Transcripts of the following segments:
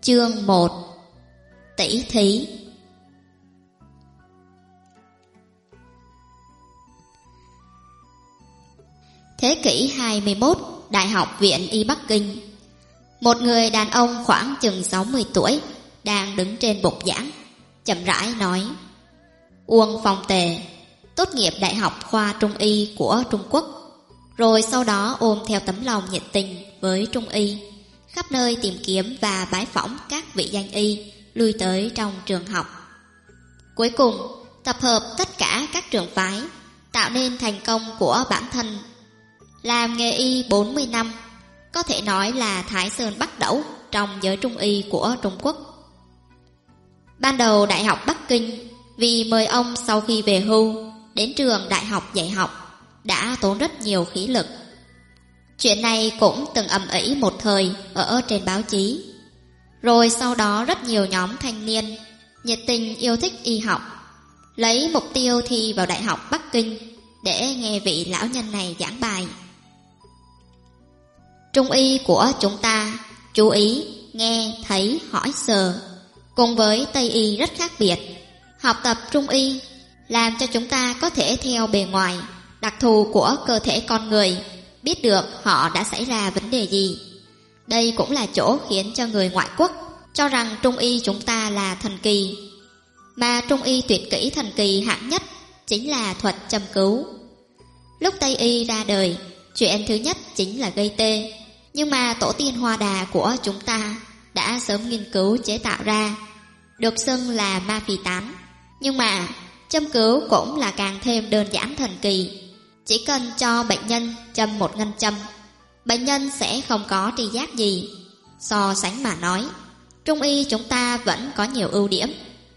Chương 1. Tỷ thí. Thế kỷ 21, Đại học Viện Y Bắc Kinh. Một người đàn ông khoảng chừng 60 tuổi đang đứng trên bục giảng, chậm rãi nói: Uông Phong Tề tốt nghiệp Đại học khoa Trung Y của Trung Quốc, rồi sau đó ôm theo tấm lòng nhiệt tình với Trung Y, khắp nơi tìm kiếm và bái phỏng các vị danh y lui tới trong trường học. Cuối cùng tập hợp tất cả các trường phái, tạo nên thành công của bản thân. Làm nghề y 40 năm, có thể nói là Thái Sơn Bắc Đẩu trong giới Trung Y của Trung Quốc. Ban đầu Đại học Bắc Kinh vì mời ông sau khi về hưu đến trường đại học dạy học đã tốn rất nhiều khí lực. Chuyện này cũng từng ầm ĩ một thời ở trên báo chí. Rồi sau đó rất nhiều nhóm thanh niên nhiệt tình yêu thích y học, lấy mục tiêu thi vào Đại học Bắc Kinh để nghe vị lão nhân này giảng bài. Trung y của chúng ta chú ý nghe, thấy, hỏi, sờ, cùng với Tây y rất khác biệt. Học tập Trung y làm cho chúng ta có thể theo bề ngoài đặc thù của cơ thể con người, biết được họ đã xảy ra vấn đề gì. Đây cũng là chỗ khiến cho người ngoại quốc cho rằng Trung y chúng ta là thần kỳ. Mà Trung y tuyệt kỹ thần kỳ hạng nhất chính là thuật châm cứu. Lúc Tây y ra đời, chuyện thứ nhất chính là gây tê. Nhưng mà tổ tiên Hoa Đà của chúng ta đã sớm nghiên cứu chế tạo ra, được xưng là ma phi tán. Nhưng mà châm cứu cũng là càng thêm đơn giản thần kỳ. Chỉ cần cho bệnh nhân châm một ngân châm, bệnh nhân sẽ không có tri giác gì. So sánh mà nói, Trung y chúng ta vẫn có nhiều ưu điểm.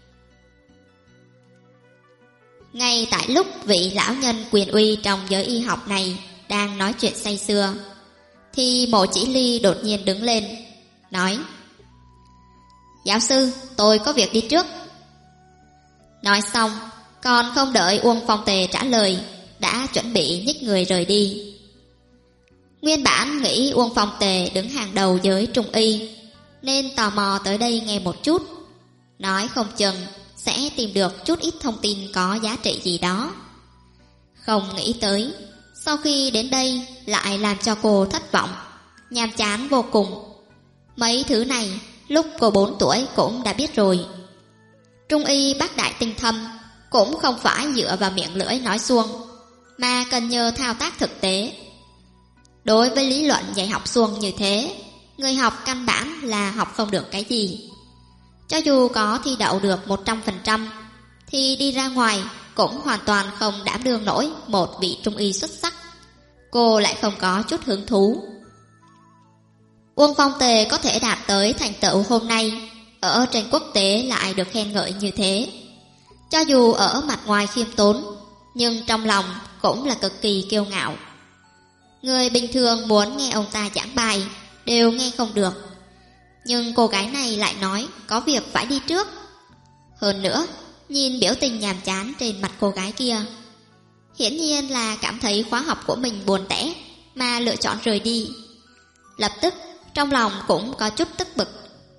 Ngay tại lúc vị lão nhân quyền uy trong giới y học này đang nói chuyện say sưa, thì Mộ Chỉ Ly đột nhiên đứng lên, nói: Giáo sư, tôi có việc đi trước. Nói xong, còn không đợi Uông Phong Tề trả lời, đã chuẩn bị nhích người rời đi. Nguyên bản nghĩ Uông Phong Tề đứng hàng đầu giới Trung y, nên tò mò tới đây nghe một chút, nói không chừng sẽ tìm được chút ít thông tin có giá trị gì đó. Không nghĩ tới, sau khi đến đây lại làm cho cô thất vọng, nhàm chán vô cùng. Mấy thứ này lúc cô 4 tuổi cũng đã biết rồi. Trung y bác đại tinh thâm cũng không phải dựa vào miệng lưỡi nói suông, mà cần nhờ thao tác thực tế. Đối với lý luận dạy học suông như thế, người học căn bản là học không được cái gì. Cho dù có thi đậu được 100%, thì đi ra ngoài cũng hoàn toàn không đảm đương nổi một vị Trung y xuất sắc. Cô lại không có chút hứng thú. Uông Phong Tề có thể đạt tới thành tựu hôm nay, ở trên quốc tế lại được khen ngợi như thế. Cho dù ở mặt ngoài khiêm tốn, nhưng trong lòng cũng là cực kỳ kiêu ngạo. Người bình thường muốn nghe ông ta giảng bài đều nghe không được, nhưng cô gái này lại nói có việc phải đi trước. Hơn nữa, nhìn biểu tình nhàm chán trên mặt cô gái kia, hiển nhiên là cảm thấy khóa học của mình buồn tẻ mà lựa chọn rời đi. Lập tức trong lòng cũng có chút tức bực.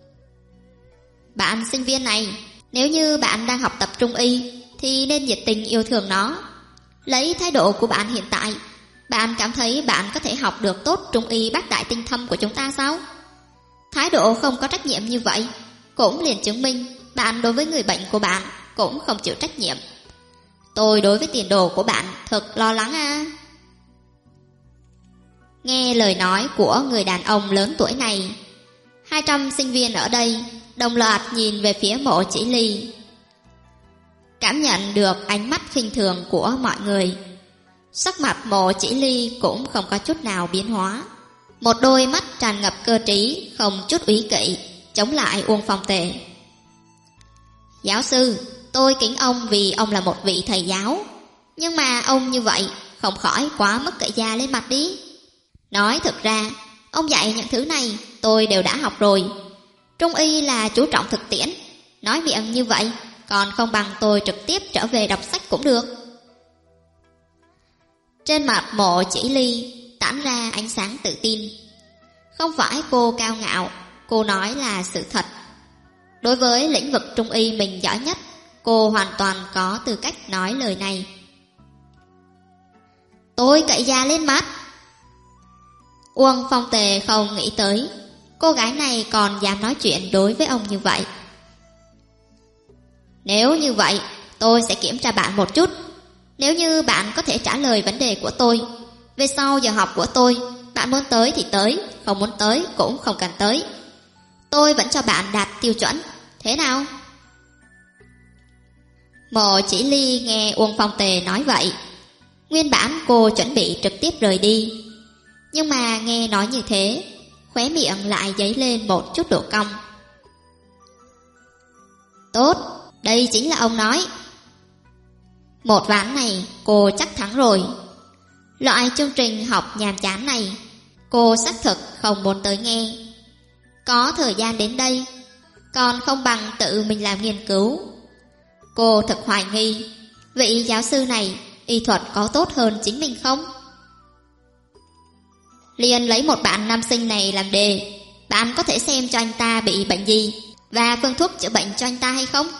Bạn sinh viên này, nếu như bạn đang học tập Trung y thì nên nhiệt tình yêu thương nó. Lấy thái độ của bạn hiện tại, bạn cảm thấy bạn có thể học được tốt Trung y bác đại tinh thâm của chúng ta sao? Thái độ không có trách nhiệm như vậy cũng liền chứng minh bạn đối với người bệnh của bạn cũng không chịu trách nhiệm. Tôi đối với tiền đồ của bạn thật lo lắng à. Nghe lời nói của người đàn ông lớn tuổi này, 200 sinh viên ở đây đồng loạt nhìn về phía Mộ Chỉ Ly. Cảm nhận được ánh mắt khinh thường của mọi người, sắc mặt Mộ Chỉ Ly cũng không có chút nào biến hóa. Một đôi mắt tràn ngập cơ trí, không chút úy kỵ, chống lại Uông Phong Tề. Giáo sư, tôi kính ông vì ông là một vị thầy giáo, nhưng mà ông như vậy không khỏi quá mất cậy già lên mặt đi. Nói thực ra, ông dạy những thứ này tôi đều đã học rồi. Trung y là chú trọng thực tiễn, nói miệng như vậy còn không bằng tôi trực tiếp trở về đọc sách cũng được. Trên mặt Mộ Chỉ Ly tản ra ánh sáng tự tin. Không phải cô cao ngạo, cô nói là sự thật. Đối với lĩnh vực trung y mình giỏi nhất, cô hoàn toàn có tư cách nói lời này. Tôi cậy da lên mắt. Uông Phong Tề không nghĩ tới cô gái này còn dám nói chuyện đối với ông như vậy. Nếu như vậy, tôi sẽ kiểm tra bạn một chút. Nếu như bạn có thể trả lời vấn đề của tôi, về sau giờ học của tôi, bạn muốn tới thì tới, không muốn tới cũng không cần tới. Tôi vẫn cho bạn đạt tiêu chuẩn. Thế nào? Mộ Chỉ Ly nghe Uông Phong Tề nói vậy, nguyên bản cô chuẩn bị trực tiếp rời đi, nhưng mà nghe nói như thế, khóe miệng lại dấy lên một chút độ cong. Tốt, đây chính là ông nói. Một ván này cô chắc thắng rồi. Loại chương trình học nhàm chán này cô xác thực không muốn tới nghe. Có thời gian đến đây còn không bằng tự mình làm nghiên cứu. Cô thực hoài nghi vị giáo sư này y thuật có tốt hơn chính mình không? Liền lấy một bạn nam sinh này làm đề, bạn có thể xem cho anh ta bị bệnh gì và phương thuốc chữa bệnh cho anh ta hay không?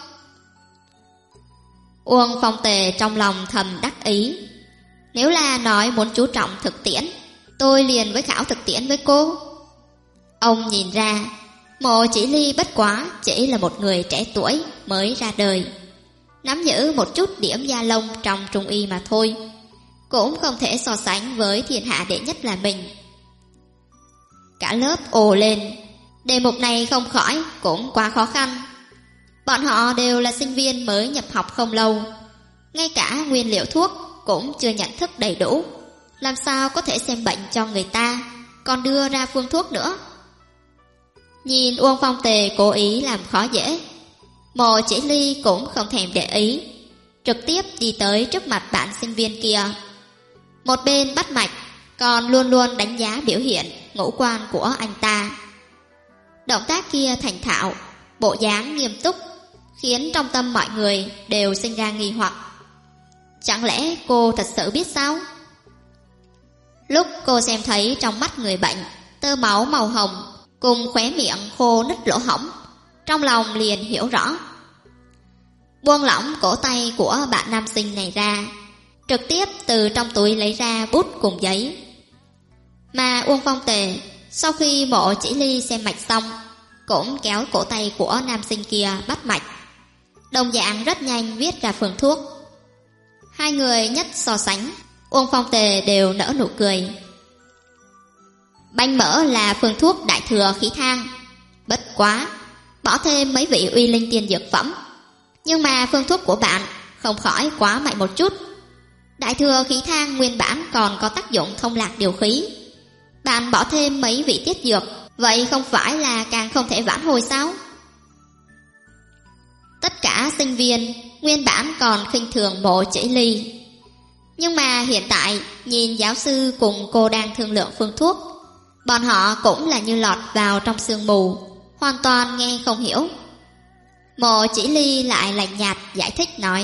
Uông Phong Tề trong lòng thầm đắc ý. Nếu là nói muốn chú trọng thực tiễn, tôi liền với khảo thực tiễn với cô. Ông nhìn ra Mộ Chỉ Ly bất quá chỉ là một người trẻ tuổi mới ra đời, nắm giữ một chút điểm da lông trong trung y mà thôi, cũng không thể so sánh với thiên hạ đệ nhất là mình. Cả lớp ồ lên, đề mục này không khỏi cũng quá khó khăn. Bọn họ đều là sinh viên mới nhập học không lâu, ngay cả nguyên liệu thuốc cũng chưa nhận thức đầy đủ, làm sao có thể xem bệnh cho người ta, còn đưa ra phương thuốc nữa. Nhìn Uông Phong Tề cố ý làm khó dễ, Mộ Chỉ Ly cũng không thèm để ý, trực tiếp đi tới trước mặt bạn sinh viên kia. Một bên bắt mạch, còn luôn luôn đánh giá biểu hiện ngũ quan của anh ta. Động tác kia thành thạo, bộ dáng nghiêm túc, khiến trong tâm mọi người đều sinh ra nghi hoặc. Chẳng lẽ cô thật sự biết sao? Lúc cô xem thấy trong mắt người bệnh tơ máu màu hồng cùng khóe miệng khô nứt lỗ hổng, trong lòng liền hiểu rõ. Buông lỏng cổ tay của bạn nam sinh này ra, trực tiếp từ trong túi lấy ra bút cùng giấy. Mà Uông Phong Tề sau khi Mộ Chỉ Ly xem mạch xong, cũng kéo cổ tay của nam sinh kia bắt mạch, đồng dạng rất nhanh viết ra phương thuốc. Hai người nhất so sánh, Uông Phong Tề đều nở nụ cười. Banh mỡ là phương thuốc đại thừa khí thang, bất quá bỏ thêm mấy vị uy linh tiên dược phẩm, nhưng mà phương thuốc của bạn không khỏi quá mạnh một chút. Đại thừa khí thang nguyên bản còn có tác dụng thông lạc điều khí, bạn bỏ thêm mấy vị tiết dược, vậy không phải là càng không thể vãn hồi sao? Tất cả sinh viên nguyên bản còn khinh thường Mộ Chỉ Ly, nhưng mà hiện tại nhìn giáo sư cùng cô đang thương lượng phương thuốc, bọn họ cũng là như lọt vào trong sương mù, hoàn toàn nghe không hiểu. Mộ Chỉ Ly lại lạnh nhạt giải thích nói: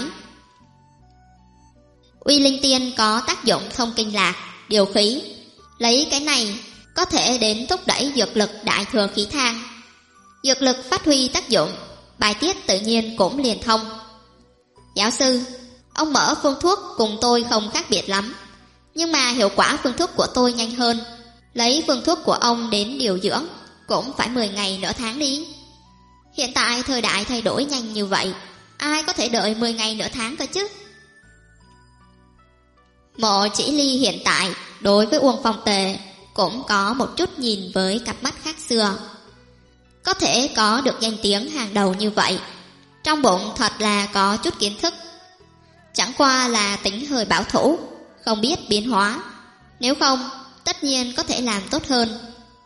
Uy linh tiên có tác dụng thông kinh lạc, điều khí, lấy cái này có thể đến thúc đẩy dược lực đại thừa khí thang. Dược lực phát huy tác dụng, bài tiết tự nhiên cũng liền thông. Giáo sư, ông mở phương thuốc cùng tôi không khác biệt lắm, nhưng mà hiệu quả phương thuốc của tôi nhanh hơn. Lấy phương thuốc của ông đến điều dưỡng cũng phải 10 ngày nửa tháng đi. Hiện tại thời đại thay đổi nhanh như vậy, ai có thể đợi 10 ngày nửa tháng cơ chứ? Mộ Chỉ Ly hiện tại đối với Uông Phong Tề cũng có một chút nhìn với cặp mắt khác xưa. Có thể có được danh tiếng hàng đầu như vậy, trong bụng thật là có chút kiến thức, chẳng qua là tính hơi bảo thủ, không biết biến hóa. Nếu không, tất nhiên có thể làm tốt hơn.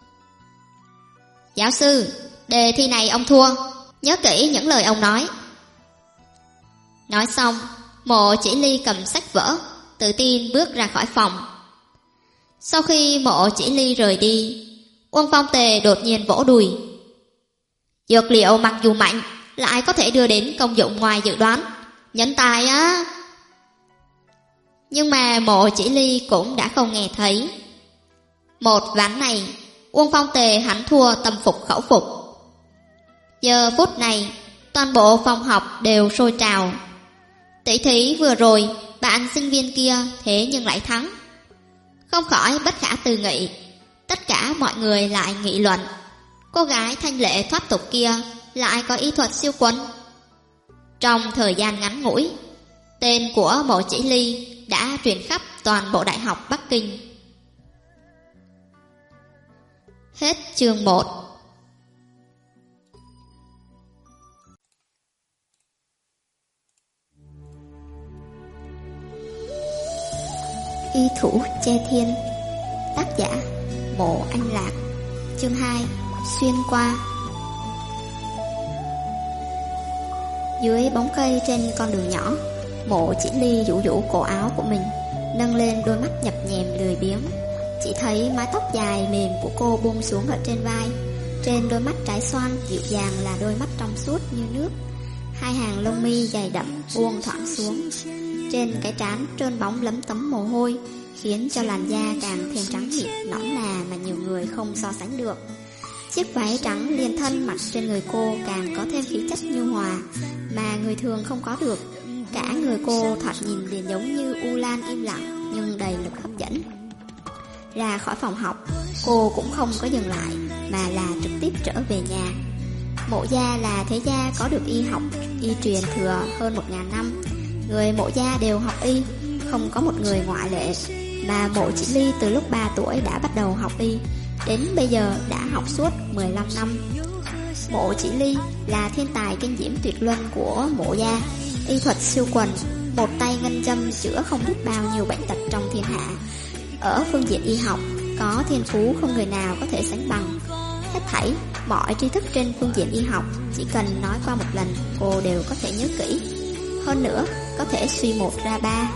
Giáo sư, đề thi này ông thua, nhớ kỹ những lời ông nói. Nói xong, Mộ Chỉ Ly cầm sách vở, tự tin bước ra khỏi phòng. Sau khi Mộ Chỉ Ly rời đi, Uông Phong Tề đột nhiên vỗ đùi. Dược liệu mặc dù mạnh, lại có thể đưa đến công dụng ngoài dự đoán, nhân tài á. Nhưng mà Mộ Chỉ Ly cũng đã không nghe thấy. Một ván này, Uông Phong Tề hắn thua tâm phục khẩu phục. Giờ phút này, toàn bộ phòng học đều sôi trào. Tỷ thí vừa rồi, bạn sinh viên kia thế nhưng lại thắng. Không khỏi bất khả tư nghị. Tất cả mọi người lại nghị luận. Cô gái thanh lệ thoát tục kia lại có y thuật siêu quần. Trong thời gian ngắn ngủi, tên của Mộ Chỉ Ly đã truyền khắp toàn bộ Đại học Bắc Kinh. Hết chương 1. Y thủ che thiên. Tác giả Mộ Anh Lạc. Chương 2. Xuyên qua. Dưới bóng cây trên con đường nhỏ, Mộ Chỉ Ly rũ rũ cổ áo của mình, nâng lên đôi mắt nhập nhèm lười biếng. Chỉ thấy mái tóc dài mềm của cô buông xuống ở trên vai. Trên đôi mắt trái xoan dịu dàng là đôi mắt trong suốt như nước. Hai hàng lông mi dày đậm buông thoáng xuống. Trên cái trán trơn bóng lấm tấm mồ hôi, khiến cho làn da càng thêm trắng mịn nõn nà mà nhiều người không so sánh được. Chiếc váy trắng liền thân mặc trên người cô càng có thêm khí chất nhu hòa mà người thường không có được. Cả người cô thoạt nhìn liền giống như u lan im lặng nhưng đầy lực hấp dẫn. Ra khỏi phòng học, cô cũng không có dừng lại mà là trực tiếp trở về nhà. Mộ gia là thế gia có được y học, y truyền thừa hơn 1000 năm. Người Mộ gia đều học y, không có một người ngoại lệ. Mà Mộ Chỉ Ly từ lúc 3 tuổi đã bắt đầu học y, đến bây giờ đã học suốt 15 năm. Mộ Chỉ Ly là thiên tài kinh diễm tuyệt luân của Mộ gia, y thuật siêu quần, một tay ngân châm chữa không biết bao nhiêu bệnh tật trong thiên hạ. Ở phương diện y học, có thiên phú không người nào có thể sánh bằng. Hết thảy mọi tri thức trên phương diện y học, chỉ cần nói qua một lần, cô đều có thể nhớ kỹ. Hơn nữa, có thể suy một ra ba.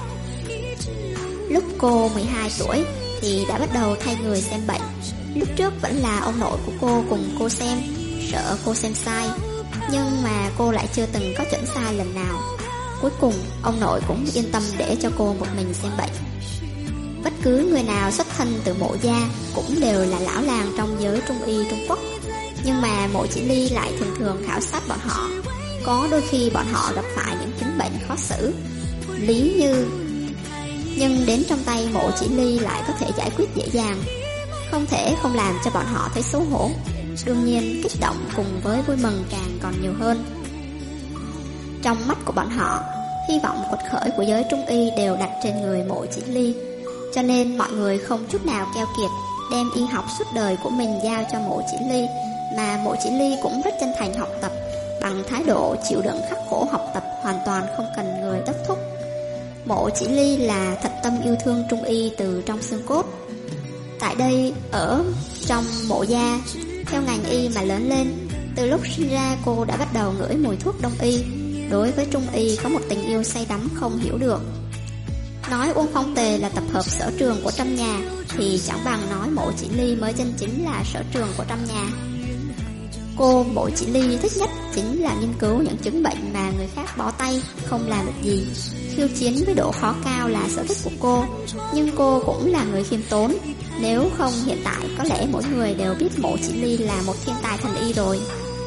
Lúc cô 12 tuổi thì đã bắt đầu thay người xem bệnh. Lúc trước vẫn là ông nội của cô cùng cô xem, sợ cô xem sai. Nhưng mà cô lại chưa từng có chuẩn sai lần nào. Cuối cùng, ông nội cũng yên tâm để cho cô một mình xem bệnh. Bất cứ người nào xuất thân từ Mộ gia cũng đều là lão làng trong giới trung y Trung Quốc. Nhưng mà Mộ Chỉ Ly lại thường thường khảo sát bọn họ. Có đôi khi bọn họ gặp phải những chứng bệnh khó xử, lý như, nhưng đến trong tay Mộ Chỉ Ly lại có thể giải quyết dễ dàng, không thể không làm cho bọn họ thấy xấu hổ. Đương nhiên kích động cùng với vui mừng càng còn nhiều hơn. Trong mắt của bọn họ, hy vọng quật khởi của giới trung y đều đặt trên người Mộ Chỉ Ly. Cho nên mọi người không chút nào keo kiệt đem y học suốt đời của mình giao cho Mộ Chỉ Ly. Mà Mộ Chỉ Ly cũng rất chân thành học tập, bằng thái độ chịu đựng khắc khổ học tập, hoàn toàn không cần người đốc thúc. Mộ Chỉ Ly là thật tâm yêu thương trung y từ trong xương cốt. Tại đây, ở trong Mộ gia, theo ngành y mà lớn lên, từ lúc sinh ra cô đã bắt đầu ngửi mùi thuốc đông y. Đối với trung y có một tình yêu say đắm không hiểu được. Nói Uông Phong Tề là tập hợp sở trường của trăm nhà thì chẳng bằng nói Mộ Chỉ Ly mới chân chính là sở trường của trăm nhà. Cô Mộ Chỉ Ly thích nhất chính là nghiên cứu những chứng bệnh mà người khác bó tay không làm được gì. Khiêu chiến với độ khó cao là sở thích của cô, nhưng cô cũng là người khiêm tốn. Nếu không hiện tại có lẽ mỗi người đều biết Mộ Chỉ Ly là một thiên tài thần y rồi.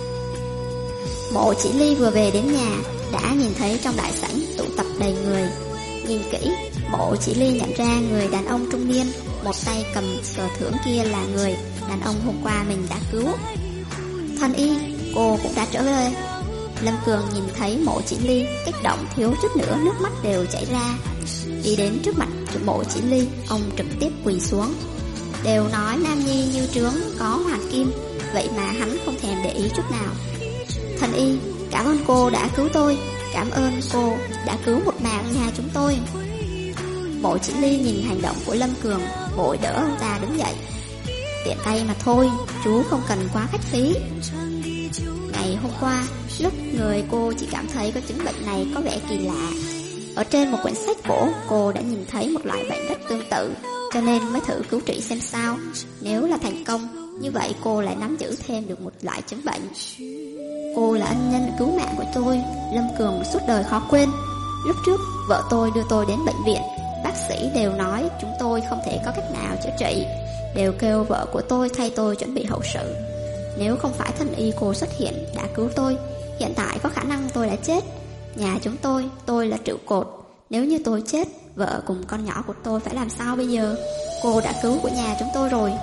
Mộ Chỉ Ly vừa về đến nhà đã nhìn thấy trong đại sảnh tụ tập đầy người. Nhìn kỹ, Mộ Chỉ Ly nhận ra người đàn ông trung niên, một tay cầm cờ thưởng kia là người đàn ông hôm qua mình đã cứu. Thần y, cô cũng đã trở về. Lâm Cường nhìn thấy Mộ Chỉ Ly, kích động thiếu chút nữa nước mắt đều chảy ra. Đi đến trước mặt Mộ Chỉ Ly, ông trực tiếp quỳ xuống. Đều nói nam nhi như trướng có hoàng kim, vậy mà hắn không thèm để ý chút nào. Thần y, cảm ơn cô đã cứu tôi, cảm ơn cô đã cứu một mạng nhà chúng tôi. Mộ Chỉ Ly nhìn hành động của Lâm Cường, vội đỡ ông ta đứng dậy. Tiện tay mà thôi, chú không cần quá khách khí. Ngày hôm qua, lúc người cô chỉ cảm thấy có chứng bệnh này có vẻ kỳ lạ. Ở trên một quyển sách cổ, cô đã nhìn thấy một loại bệnh rất tương tự, cho nên mới thử cứu trị xem sao. Nếu là thành công, như vậy cô lại nắm giữ thêm được một loại chứng bệnh. Cô là ân nhân cứu mạng của tôi, Lâm Cường suốt đời khó quên. Lúc trước, vợ tôi đưa tôi đến bệnh viện, bác sĩ đều nói chúng tôi không thể có cách nào chữa trị, đều kêu vợ của tôi thay tôi chuẩn bị hậu sự. Nếu không phải thần y cô xuất hiện đã cứu tôi, hiện tại có khả năng tôi đã chết. Nhà chúng tôi là trụ cột. Nếu như tôi chết, vợ cùng con nhỏ của tôi phải làm sao bây giờ? Cô đã cứu của nhà chúng tôi rồi.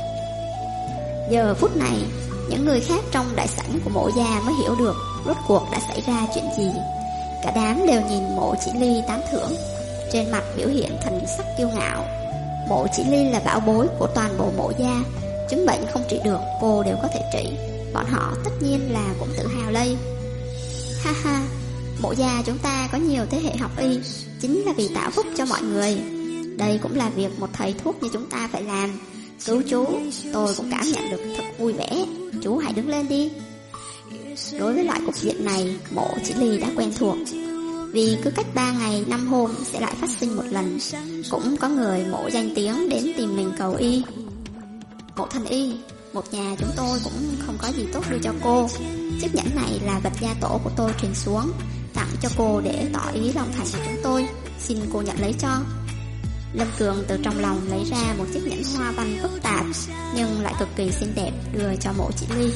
Giờ phút này, những người khác trong đại sảnh của Mộ gia mới hiểu được rốt cuộc đã xảy ra chuyện gì. Cả đám đều nhìn Mộ Chỉ Ly tán thưởng, trên mặt biểu hiện thần sắc kiêu ngạo. Mộ Chỉ Ly là bảo bối của toàn bộ Mộ gia, chứng bệnh không trị được cô đều có thể trị. Bọn họ tất nhiên là cũng tự hào lây. Ha ha, Mộ gia chúng ta có nhiều thế hệ học y, chính là vì tạo phúc cho mọi người. Đây cũng là việc một thầy thuốc như chúng ta phải làm. Cứu chú, tôi cũng cảm nhận được thật vui vẻ. Chú hãy đứng lên đi. Đối với loại cục diện này, Mộ Chỉ Ly đã quen thuộc. Vì cứ cách 3 ngày 5 hôm sẽ lại phát sinh một lần. Cũng có người Mộ danh tiếng đến tìm mình cầu y. Mộ thần y, một nhà chúng tôi cũng không có gì tốt đưa cho cô. Chiếc nhẫn này là vật gia tổ của tôi truyền xuống, tặng cho cô để tỏ ý lòng thành của chúng tôi. Xin cô nhận lấy cho. Lâm Cường từ trong lòng lấy ra một chiếc nhẫn hoa văn phức tạp nhưng lại cực kỳ xinh đẹp đưa cho Mộ Chỉ Ly.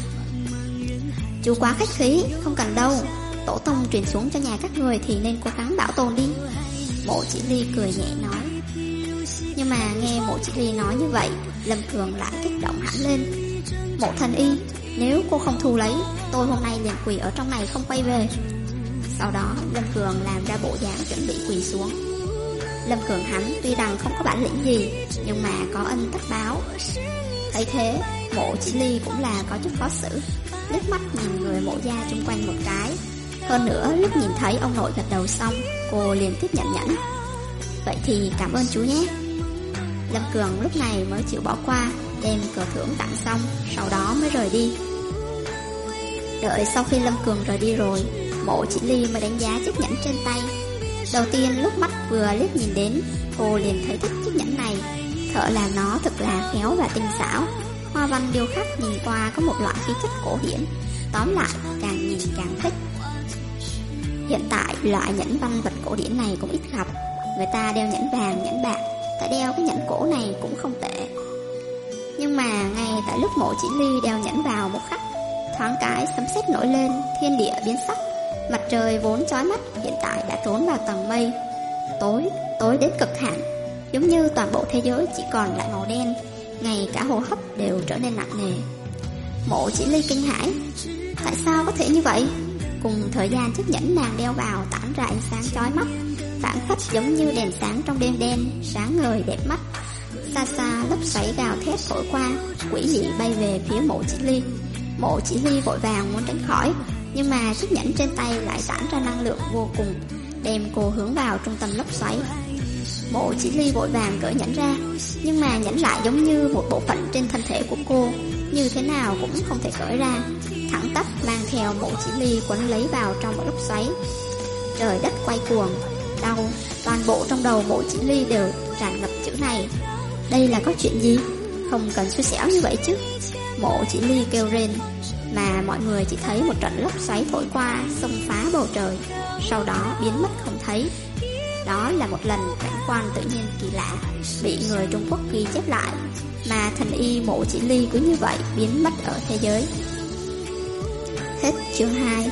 Chú quá khách khí, không cần đâu. Tổ tông truyền xuống cho nhà các người thì nên cố gắng bảo tồn đi. Mộ Chỉ Ly cười nhẹ nói. Nhưng mà nghe Mộ Chỉ Ly nói như vậy, Lâm Cường lại kích động hẳn lên. Mộ thần y, nếu cô không thu lấy, tôi hôm nay liền quỳ ở trong này không quay về. Sau đó Lâm Cường làm ra bộ dáng chuẩn bị quỳ xuống. Lâm Cường hắn tuy rằng không có bản lĩnh gì, nhưng mà có ân tất báo. Thấy thế, Mộ Chỉ Ly cũng là có chút khó xử, liếc mắt nhìn người Mộ gia chung quanh một cái. Hơn nữa lúc nhìn thấy ông nội gật đầu xong, cô liền tiếp nhận nhẫn. Vậy thì cảm ơn chú nhé. Lâm Cường lúc này mới chịu bỏ qua, đem cờ thưởng tặng xong, sau đó mới rời đi. Đợi sau khi Lâm Cường rời đi rồi, Mộ Chỉ Ly mới đánh giá chiếc nhẫn trên tay. Đầu tiên lúc mắt vừa liếc nhìn đến, cô liền thấy thích chiếc nhẫn này. Thợ làm nó thật là khéo và tinh xảo. Hoa văn điêu khắc nhìn qua có một loại khí chất cổ điển. Tóm lại càng nhìn càng thích. Hiện tại loại nhẫn văn vật cổ điển này cũng ít gặp. Người ta đeo nhẫn vàng, nhẫn bạc, tại đeo cái nhẫn cổ này cũng không tệ. Nhưng mà ngay tại lúc Mộ Chỉ Ly đeo nhẫn vào một khắc, thoáng cái sấm sét nổi lên, thiên địa biến sắc. Mặt trời vốn chói mắt hiện tại đã trốn vào tầng mây. Tối đến cực hạn, giống như toàn bộ thế giới chỉ còn lại màu đen, ngay cả hô hấp đều trở nên nặng nề. Mộ Chỉ Ly kinh hãi, tại sao có thể như vậy? Cùng thời gian chiếc nhẫn nàng đeo vào tản ra ánh sáng chói mắt, phảng phất giống như đèn sáng trong đêm đen, sáng ngời đẹp mắt. Xa xa lốc xoáy gào thét thổi qua, quỷ dị bay về phía Mộ Chỉ Ly. Mộ Chỉ Ly vội vàng muốn tránh khỏi, nhưng mà chiếc nhẫn trên tay lại tản ra năng lượng vô cùng, đem cô hướng vào trung tâm lốc xoáy. Mộ Chỉ Ly vội vàng cởi nhẫn ra, nhưng mà nhẫn lại giống như một bộ phận trên thân thể của cô, như thế nào cũng không thể cởi ra, thẳng tắp mang theo Mộ Chỉ Ly quấn lấy vào trong một lốc xoáy. Trời đất quay cuồng, đau, toàn bộ trong đầu Mộ Chỉ Ly đều tràn ngập chữ này. Đây là có chuyện gì? Không cần xui xẻo như vậy chứ. Mộ Chỉ Ly kêu rên, mà mọi người chỉ thấy một trận lốc xoáy thổi qua, xông phá bầu trời, sau đó biến mất không thấy. Đó là một lần cảnh quan tự nhiên kỳ lạ, bị người Trung Quốc ghi chép lại, mà thần y Mộ Chỉ Ly cứ như vậy biến mất ở thế giới. Hết chương 2.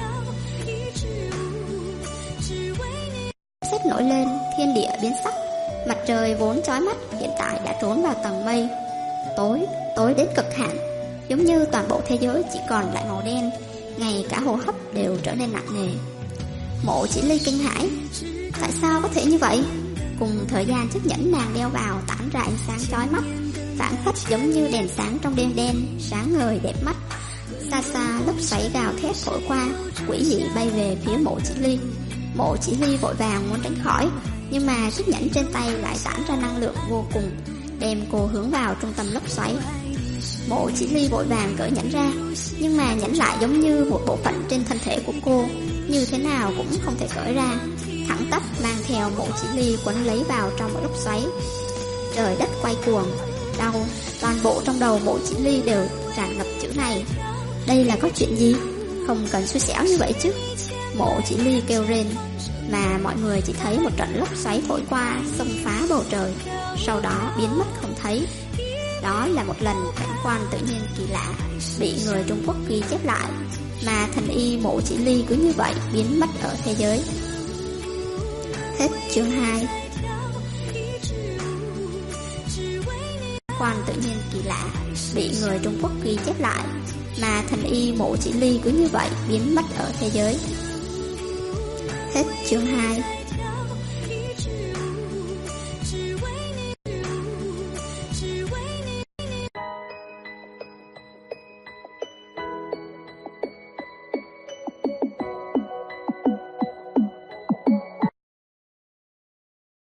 Sét nổi lên, thiên địa biến sắc. Mặt trời vốn chói mắt hiện tại đã trốn vào tầng mây. Tối đến cực hạn, giống như toàn bộ thế giới chỉ còn lại màu đen, ngay cả hô hấp đều trở nên nặng nề. Mộ Chỉ Ly kinh hãi, tại sao có thể như vậy? Cùng thời gian chiếc nhẫn nàng đeo vào tản ra ánh sáng chói mắt, phảng phất giống như đèn sáng trong đêm đen, sáng ngời đẹp mắt. Xa xa lốc xoáy gào thét thổi qua, quỷ dị bay về phía Mộ Chỉ Ly. Mộ Chỉ Ly vội vàng muốn tránh khỏi, nhưng mà chiếc nhẫn trên tay lại tản ra năng lượng vô cùng, đem cô hướng vào trung tâm lốc xoáy. Mộ Chỉ Ly vội vàng cởi nhẫn ra, nhưng mà nhẫn lại giống như một bộ phận trên thân thể của cô, như thế nào cũng không thể cởi ra, thẳng tắp mang theo Mộ Chỉ Ly quấn lấy vào trong một lốc xoáy. Trời đất quay cuồng, đau, toàn bộ trong đầu Mộ Chỉ Ly đều tràn ngập chữ này. Đây là có chuyện gì? Không cần xui xẻo như vậy chứ. Mộ Chỉ Ly kêu rên, mà mọi người chỉ thấy một trận lốc xoáy thổi qua, xông phá bầu trời, sau đó biến mất không thấy. Đó là một lần cảnh quan tự nhiên kỳ lạ bị người Trung Quốc ghi chép lại, mà thần y Mộ Chỉ Ly cứ như vậy biến mất ở thế giới. Hết chương 2. Quan tự nhiên kỳ lạ bị người Trung Quốc ghi chép lại, mà thần y Mộ Chỉ Ly cứ như vậy biến mất ở thế giới. Hết chương 2.